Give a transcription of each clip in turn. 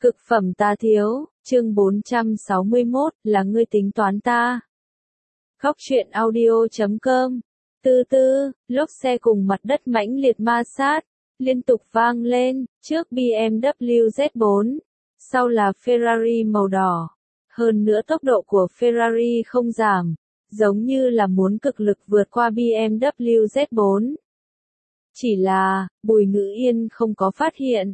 Cực phẩm ta thiếu, chương 461, là ngươi tính toán ta. Khóc chuyện audio.com. Từ từ, lốp xe cùng mặt đất mãnh liệt ma sát, liên tục vang lên, trước BMW Z4, sau là Ferrari màu đỏ. Hơn nữa tốc độ của Ferrari không giảm, giống như là muốn cực lực vượt qua BMW Z4. Chỉ là, Bùi Ngữ Yên không có phát hiện,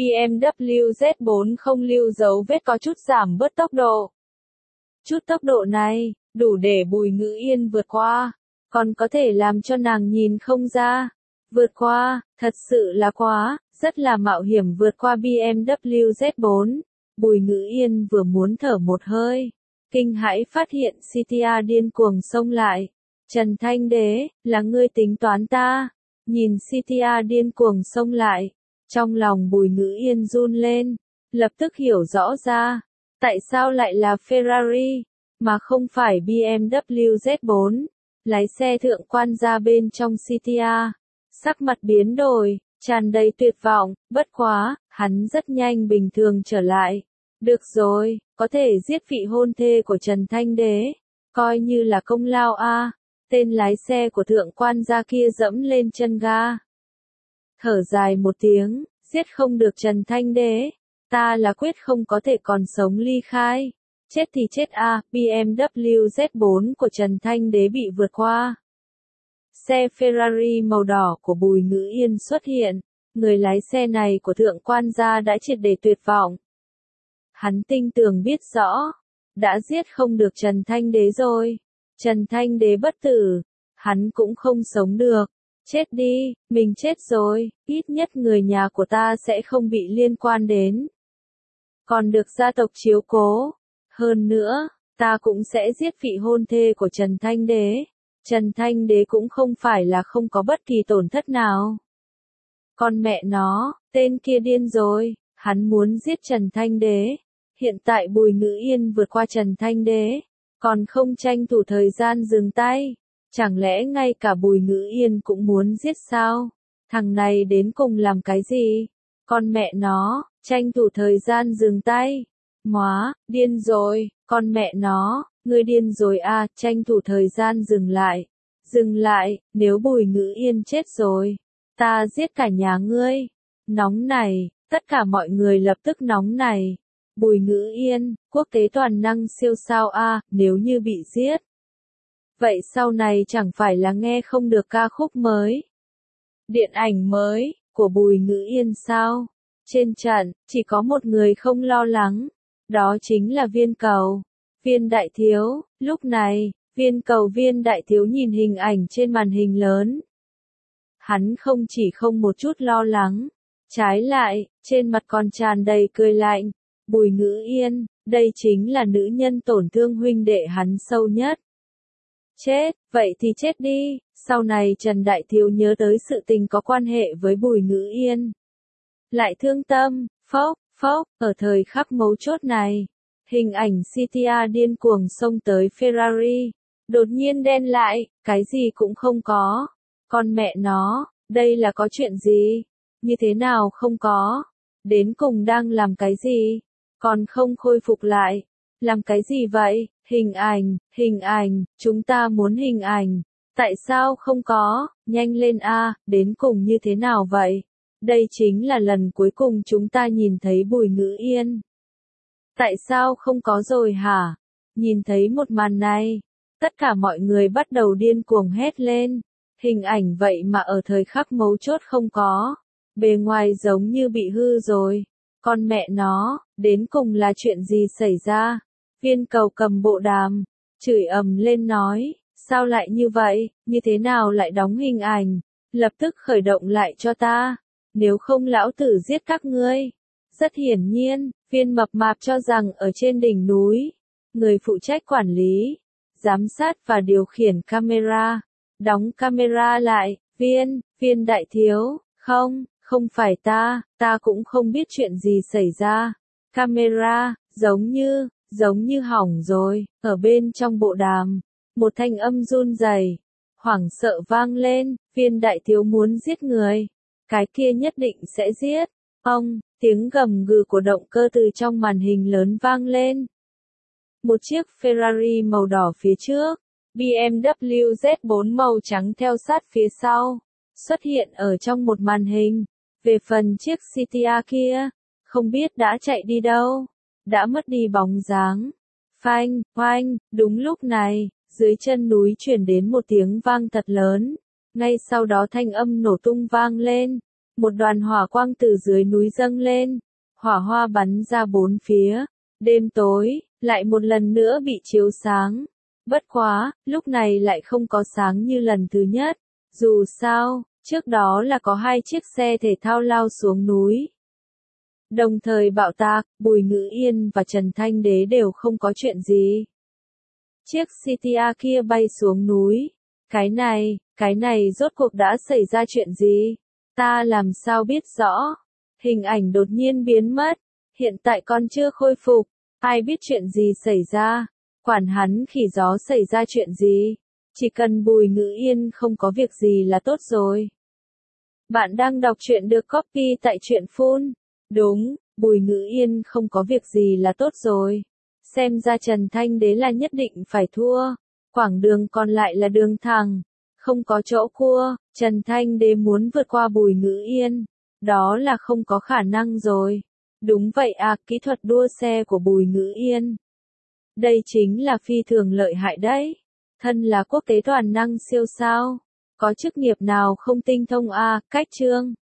BMW Z4 không lưu dấu vết có chút giảm bớt tốc độ. Chút tốc độ này, đủ để Bùi Ngữ Yên vượt qua, còn có thể làm cho nàng nhìn không ra. Vượt qua, thật sự là quá, rất là mạo hiểm vượt qua BMW Z4. Bùi Ngữ Yên vừa muốn thở một hơi, kinh hãi phát hiện CTA điên cuồng xông lại. Trần Thanh Đế, là ngươi tính toán ta. Nhìn CTA điên cuồng xông lại, trong lòng Bùi Ngữ Yên run lên, lập tức hiểu rõ ra, tại sao lại là Ferrari, mà không phải BMW Z4. Lái xe thượng quan ra bên trong CTA, sắc mặt biến đổi, tràn đầy tuyệt vọng, bất quá, hắn rất nhanh bình thường trở lại. Được rồi, có thể giết vị hôn thê của Trần Thanh Đế, coi như là công lao a. Tên lái xe của thượng quan gia kia dẫm lên chân ga. Thở dài một tiếng, giết không được Trần Thanh Đế, ta là quyết không có thể còn sống ly khai. Chết thì chết a, BMW Z4 của Trần Thanh Đế bị vượt qua. Xe Ferrari màu đỏ của Bùi Ngữ Yên xuất hiện, người lái xe này của thượng quan gia đã triệt để tuyệt vọng. Hắn tinh tường biết rõ, đã giết không được Trần Thanh Đế rồi. Trần Thanh Đế bất tử, hắn cũng không sống được. Chết đi, mình chết rồi, ít nhất người nhà của ta sẽ không bị liên quan đến. Còn được gia tộc chiếu cố. Hơn nữa, ta cũng sẽ giết vị hôn thê của Trần Thanh Đế. Trần Thanh Đế cũng không phải là không có bất kỳ tổn thất nào. Con mẹ nó, tên kia điên rồi, hắn muốn giết Trần Thanh Đế. Hiện tại Bùi Ngữ Yên vượt qua Trần Thanh Đế, còn không tranh thủ thời gian dừng tay. Chẳng lẽ ngay cả Bùi Ngữ Yên cũng muốn giết sao? Thằng này đến cùng làm cái gì? Con mẹ nó, tranh thủ thời gian dừng tay. Móa, điên rồi, con mẹ nó, ngươi điên rồi à, tranh thủ thời gian dừng lại. Dừng lại, nếu Bùi Ngữ Yên chết rồi, ta giết cả nhà ngươi. Nóng này, tất cả mọi người lập tức nóng này. Bùi Ngữ Yên, quốc tế toàn năng siêu sao a, nếu như bị giết. Vậy sau này chẳng phải là nghe không được ca khúc mới, điện ảnh mới, của Bùi Ngữ Yên sao? Trên trận, chỉ có một người không lo lắng, đó chính là Viên Cầu, Viên Đại Thiếu. Lúc này, Viên Đại Thiếu nhìn hình ảnh trên màn hình lớn. Hắn không chỉ không một chút lo lắng, trái lại, trên mặt còn tràn đầy cười lạnh. Bùi Ngữ Yên, đây chính là nữ nhân tổn thương huynh đệ hắn sâu nhất. Chết, vậy thì chết đi. Sau này Trần Đại Thiếu nhớ tới sự tình có quan hệ với Bùi Ngữ Yên, lại thương tâm, phốc, ở thời khắc mấu chốt này, hình ảnh CTA điên cuồng xông tới Ferrari, đột nhiên đen lại, cái gì cũng không có. Con mẹ nó, đây là có chuyện gì? Như thế nào không có? Đến cùng đang làm cái gì? Còn không khôi phục lại. Làm cái gì vậy? Hình ảnh, chúng ta muốn hình ảnh. Tại sao không có? Nhanh lên a, đến cùng như thế nào vậy? Đây chính là lần cuối cùng chúng ta nhìn thấy Bùi Ngữ Yên. Tại sao không có rồi hả? Nhìn thấy một màn này, tất cả mọi người bắt đầu điên cuồng hét lên. Hình ảnh vậy mà ở thời khắc mấu chốt không có. Bề ngoài giống như bị hư rồi. Con mẹ nó, đến cùng là chuyện gì xảy ra? Viên Cầu cầm bộ đàm, chửi ầm lên nói, sao lại như vậy, như thế nào lại đóng hình ảnh, lập tức khởi động lại cho ta, nếu không lão tử giết các ngươi. Rất hiển nhiên, Viên Mập Mạp cho rằng ở trên đỉnh núi, người phụ trách quản lý, giám sát và điều khiển camera, đóng camera lại. Viên Đại Thiếu, không phải ta cũng không biết chuyện gì xảy ra. Camera, giống như hỏng rồi. Ở bên trong bộ đàm, một thanh âm run rẩy, hoảng sợ vang lên. Viên Đại Thiếu muốn giết người, cái kia nhất định sẽ giết. Tiếng gầm gừ của động cơ từ trong màn hình lớn vang lên. Một chiếc Ferrari màu đỏ phía trước, BMW Z4 màu trắng theo sát phía sau, xuất hiện ở trong một màn hình. Về phần chiếc CTA kia, không biết đã chạy đi đâu, đã mất đi bóng dáng. Phanh, oanh, đúng lúc này, dưới chân núi chuyển đến một tiếng vang thật lớn. Ngay sau đó thanh âm nổ tung vang lên, một đoàn hỏa quang từ dưới núi dâng lên, hỏa hoa bắn ra bốn phía. Đêm tối, lại một lần nữa bị chiếu sáng. Bất quá, lúc này lại không có sáng như lần thứ nhất. Dù sao, trước đó là có hai chiếc xe thể thao lao xuống núi. Đồng thời bạo tạc, Bùi Ngữ Yên và Trần Thanh Đế đều không có chuyện gì. Chiếc CTA kia bay xuống núi. Cái này rốt cuộc đã xảy ra chuyện gì? Ta làm sao biết rõ? Hình ảnh đột nhiên biến mất. Hiện tại con chưa khôi phục. Ai biết chuyện gì xảy ra? Quản hắn khỉ gió xảy ra chuyện gì? Chỉ cần Bùi Ngữ Yên không có việc gì là tốt rồi. Bạn đang đọc truyện được copy tại truyện Phun. Đúng, Bùi Ngữ Yên không có việc gì là tốt rồi. Xem ra Trần Thanh Đế là nhất định phải thua. Quãng đường còn lại là đường thẳng. Không có chỗ cua, Trần Thanh Đế muốn vượt qua Bùi Ngữ Yên. Đó là không có khả năng rồi. Đúng vậy à, kỹ thuật đua xe của Bùi Ngữ Yên. Đây chính là phi thường lợi hại đấy. Thân là quốc tế toàn năng siêu sao. Có chức nghiệp nào không tinh thông à, cách chương.